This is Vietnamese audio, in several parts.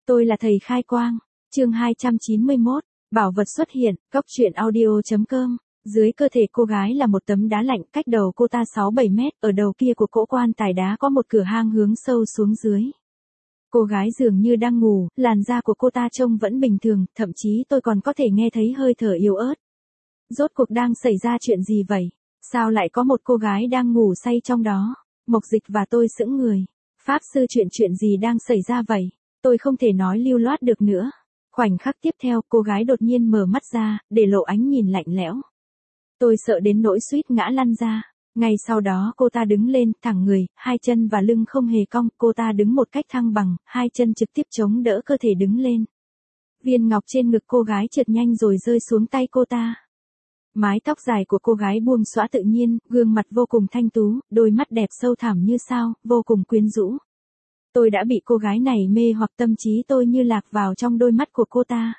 Tôi là thầy khai quang. Chương 291, bảo vật xuất hiện, góc truyện audio.com. Dưới cơ thể cô gái là một tấm đá lạnh, cách đầu cô ta 6-7 mét, ở đầu kia của cỗ quan tài đá có một cửa hang hướng sâu xuống dưới. Cô gái dường như đang ngủ, làn da của cô ta trông vẫn bình thường, thậm chí tôi còn có thể nghe thấy hơi thở yếu ớt. Rốt cuộc đang xảy ra chuyện gì vậy? Sao lại có một cô gái đang ngủ say trong đó? Mộc Dịch và tôi sững người. Pháp sư, chuyện gì đang xảy ra vậy? Tôi không thể nói lưu loát được nữa. Khoảnh khắc tiếp theo, cô gái đột nhiên mở mắt ra, để lộ ánh nhìn lạnh lẽo. Tôi sợ đến nỗi suýt ngã lăn ra. Ngay sau đó cô ta đứng lên, thẳng người, hai chân và lưng không hề cong, cô ta đứng một cách thăng bằng, hai chân trực tiếp chống đỡ cơ thể đứng lên. Viên ngọc trên ngực cô gái trượt nhanh rồi rơi xuống tay cô ta. Mái tóc dài của cô gái buông xõa tự nhiên, gương mặt vô cùng thanh tú, đôi mắt đẹp sâu thẳm như sao, vô cùng quyến rũ. Tôi đã bị cô gái này mê hoặc, tâm trí tôi như lạc vào trong đôi mắt của cô ta.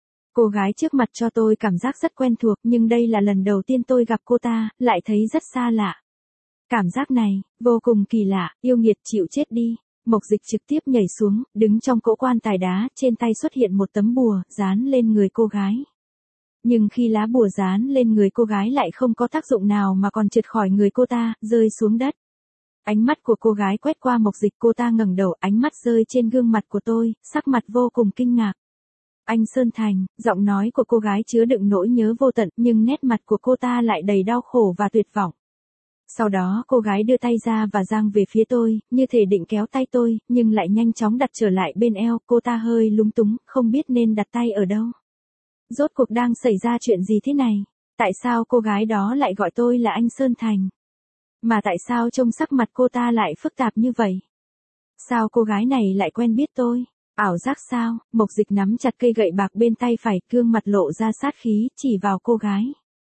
Cô gái trước mặt cho tôi cảm giác rất quen thuộc, nhưng đây là lần đầu tiên tôi gặp cô ta, lại thấy rất xa lạ. Cảm giác này, vô cùng kỳ lạ, yêu nghiệt, chịu chết đi. Mộc Dịch trực tiếp nhảy xuống, đứng trong cỗ quan tài đá, trên tay xuất hiện một tấm bùa, dán lên người cô gái. Nhưng khi lá bùa dán lên người cô gái lại không có tác dụng nào mà còn trượt khỏi người cô ta, rơi xuống đất. Ánh mắt của cô gái quét qua Mộc Dịch, cô ta ngẩng đầu, ánh mắt rơi trên gương mặt của tôi, sắc mặt vô cùng kinh ngạc. Anh Sơn Thành, giọng nói của cô gái chứa đựng nỗi nhớ vô tận, nhưng nét mặt của cô ta lại đầy đau khổ và tuyệt vọng. Sau đó cô gái đưa tay ra và giang về phía tôi, như thể định kéo tay tôi, nhưng lại nhanh chóng đặt trở lại bên eo, cô ta hơi lúng túng, không biết nên đặt tay ở đâu. Rốt cuộc đang xảy ra chuyện gì thế này? Tại sao cô gái đó lại gọi tôi là anh Sơn Thành? Mà tại sao trông sắc mặt cô ta lại phức tạp như vậy? Sao cô gái này lại quen biết tôi? Ảo giác sao? Mộc Dịch nắm chặt cây gậy bạc bên tay phải, gương mặt lộ ra sát khí, chỉ vào cô gái.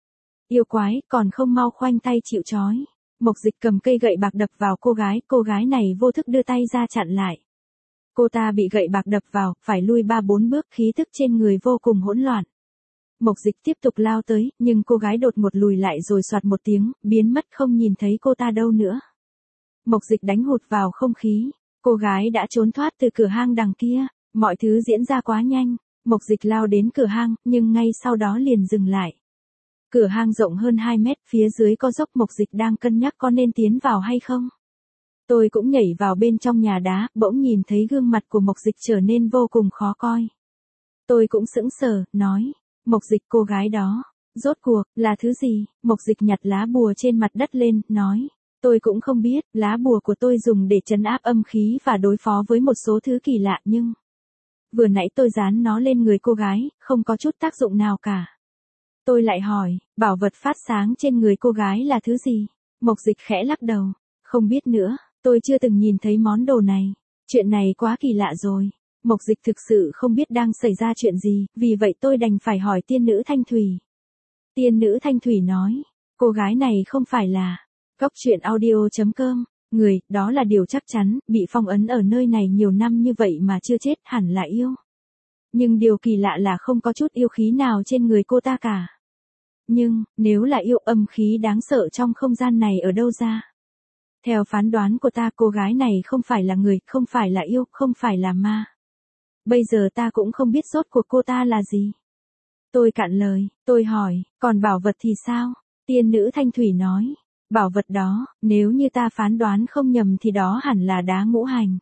Yêu quái, còn không mau khoanh tay chịu trói. Mộc Dịch cầm cây gậy bạc đập vào cô gái này vô thức đưa tay ra chặn lại. Cô ta bị gậy bạc đập vào, phải lui 3-4 bước, khí thức trên người vô cùng hỗn loạn. Mộc Dịch tiếp tục lao tới, nhưng cô gái đột ngột lùi lại rồi soạt một tiếng, biến mất không nhìn thấy cô ta đâu nữa. Mộc Dịch đánh hụt vào không khí. Cô gái đã trốn thoát từ cửa hang đằng kia, mọi thứ diễn ra quá nhanh. Mộc Dịch lao đến cửa hang, nhưng ngay sau đó liền dừng lại. Cửa hang rộng hơn 2 mét, phía dưới có dốc, Mộc Dịch đang cân nhắc có nên tiến vào hay không. Tôi cũng nhảy vào bên trong nhà đá, bỗng nhìn thấy gương mặt của Mộc Dịch trở nên vô cùng khó coi. Tôi cũng sững sờ, nói, Mộc Dịch, cô gái đó, rốt cuộc, là thứ gì? Mộc Dịch nhặt lá bùa trên mặt đất lên, nói, tôi cũng không biết, lá bùa của tôi dùng để trấn áp âm khí và đối phó với một số thứ kỳ lạ, nhưng vừa nãy tôi dán nó lên người cô gái, không có chút tác dụng nào cả. Tôi lại hỏi, bảo vật phát sáng trên người cô gái là thứ gì? Mộc Dịch khẽ lắc đầu, không biết nữa, tôi chưa từng nhìn thấy món đồ này. Chuyện này quá kỳ lạ rồi. Mộc Dịch thực sự không biết đang xảy ra chuyện gì, vì vậy tôi đành phải hỏi tiên nữ Thanh Thủy. Tiên nữ Thanh Thủy nói, cô gái này không phải là góc truyện audio.com, người, đó là điều chắc chắn, bị phong ấn ở nơi này nhiều năm như vậy mà chưa chết, hẳn là yêu. Nhưng điều kỳ lạ là không có chút yêu khí nào trên người cô ta cả. Nhưng, nếu là yêu, âm khí đáng sợ trong không gian này ở đâu ra? Theo phán đoán của ta, cô gái này không phải là người, không phải là yêu, không phải là ma. Bây giờ ta cũng không biết rốt cuộc cô ta là gì. Tôi cạn lời, tôi hỏi, còn bảo vật thì sao? Tiên nữ Thanh Thủy nói, bảo vật đó, nếu như ta phán đoán không nhầm thì đó hẳn là đá ngũ hành.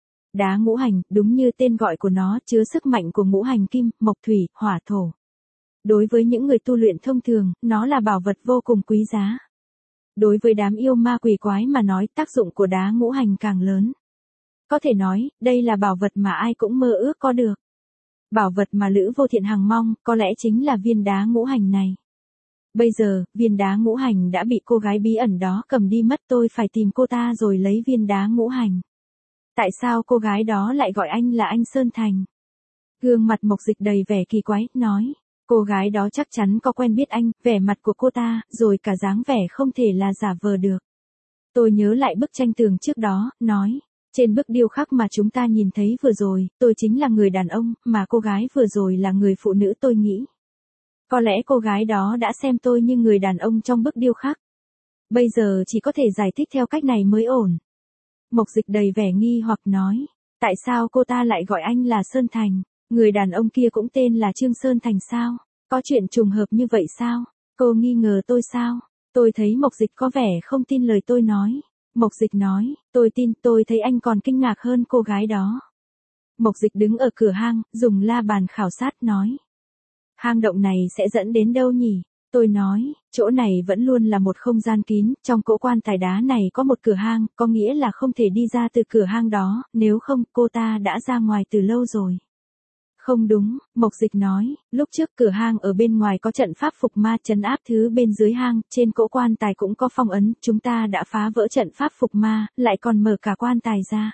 Đá ngũ hành, đúng như tên gọi của nó, chứa sức mạnh của ngũ hành kim, mộc, thủy, hỏa, thổ. Đối với những người tu luyện thông thường, nó là bảo vật vô cùng quý giá. Đối với đám yêu ma quỷ quái mà nói, tác dụng của đá ngũ hành càng lớn. Có thể nói, đây là bảo vật mà ai cũng mơ ước có được. Bảo vật mà Lữ Vô Thiện hằng mong, có lẽ chính là viên đá ngũ hành này. Bây giờ, viên đá ngũ hành đã bị cô gái bí ẩn đó cầm đi mất, tôi phải tìm cô ta rồi lấy viên đá ngũ hành. Tại sao cô gái đó lại gọi anh là anh Sơn Thành? Gương mặt Mộc Dịch đầy vẻ kỳ quái, nói, cô gái đó chắc chắn có quen biết anh, vẻ mặt của cô ta, rồi cả dáng vẻ không thể là giả vờ được. Tôi nhớ lại bức tranh tường trước đó, nói, trên bức điêu khắc mà chúng ta nhìn thấy vừa rồi, tôi chính là người đàn ông, mà cô gái vừa rồi là người phụ nữ, tôi nghĩ. Có lẽ cô gái đó đã xem tôi như người đàn ông trong bức điêu khắc. Bây giờ chỉ có thể giải thích theo cách này mới ổn. Mộc Dịch đầy vẻ nghi hoặc nói, Tại sao cô ta lại gọi anh là Sơn Thành? Người đàn ông kia cũng tên là Trương Sơn Thành sao? Có chuyện trùng hợp như vậy sao? Cô nghi ngờ tôi sao? Tôi thấy Mộc Dịch có vẻ không tin lời tôi nói. Mộc Dịch nói, tôi tin, tôi thấy anh còn kinh ngạc hơn cô gái đó. Mộc Dịch đứng ở cửa hang, dùng la bàn khảo sát nói. Hang động này sẽ dẫn đến đâu nhỉ? Tôi nói, chỗ này vẫn luôn là một không gian kín, trong cỗ quan tài đá này có một cửa hang, có nghĩa là không thể đi ra từ cửa hang đó, nếu không cô ta đã ra ngoài từ lâu rồi. Không đúng, Mộc Dịch nói, lúc trước cửa hang ở bên ngoài có trận pháp phục ma trấn áp thứ bên dưới hang, trên cỗ quan tài cũng có phong ấn, chúng ta đã phá vỡ trận pháp phục ma, lại còn mở cả quan tài ra.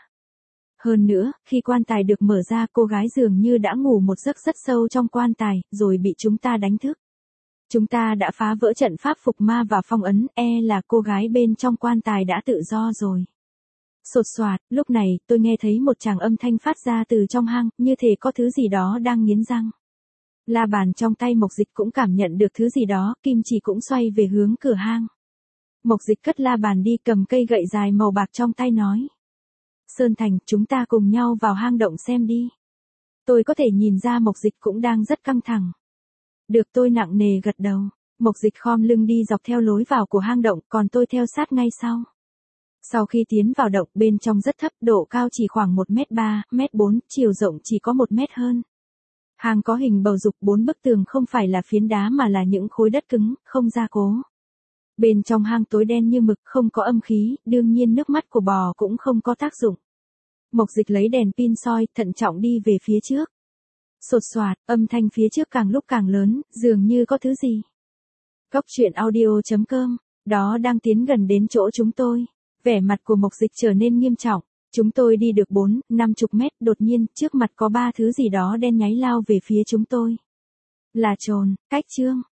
Hơn nữa, khi quan tài được mở ra cô gái dường như đã ngủ một giấc rất sâu trong quan tài, rồi bị chúng ta đánh thức. Chúng ta đã phá vỡ trận pháp phục ma và phong ấn, là cô gái bên trong quan tài đã tự do rồi. Sột soạt, lúc này, tôi nghe thấy một tràng âm thanh phát ra từ trong hang, như thể có thứ gì đó đang nghiến răng. La bàn trong tay Mộc Dịch cũng cảm nhận được thứ gì đó, kim chỉ cũng xoay về hướng cửa hang. Mộc Dịch cất la bàn đi, cầm cây gậy dài màu bạc trong tay nói. Sơn Thành, chúng ta cùng nhau vào hang động xem đi. Tôi có thể nhìn ra Mộc Dịch cũng đang rất căng thẳng. Được, tôi nặng nề gật đầu. Mộc Dịch khom lưng đi dọc theo lối vào của hang động, còn tôi theo sát ngay sau. Sau khi tiến vào động, bên trong rất thấp, độ cao chỉ khoảng 1m3, 1m4, chiều rộng chỉ có 1m hơn. Hang có hình bầu dục, 4 bức tường không phải là phiến đá mà là những khối đất cứng, không gia cố. Bên trong hang tối đen như mực, không có âm khí, đương nhiên nước mắt của bò cũng không có tác dụng. Mộc Dịch lấy đèn pin soi, thận trọng đi về phía trước. Sột soạt, âm thanh phía trước càng lúc càng lớn, dường như có thứ gì. Góc truyện audio.com, đó đang tiến gần đến chỗ chúng tôi. Vẻ mặt của Mộc Dịch trở nên nghiêm trọng. Chúng tôi đi được 4-50 mét, đột nhiên, trước mặt có 3 thứ gì đó đen nháy lao về phía chúng tôi. Là chồn, cách chương.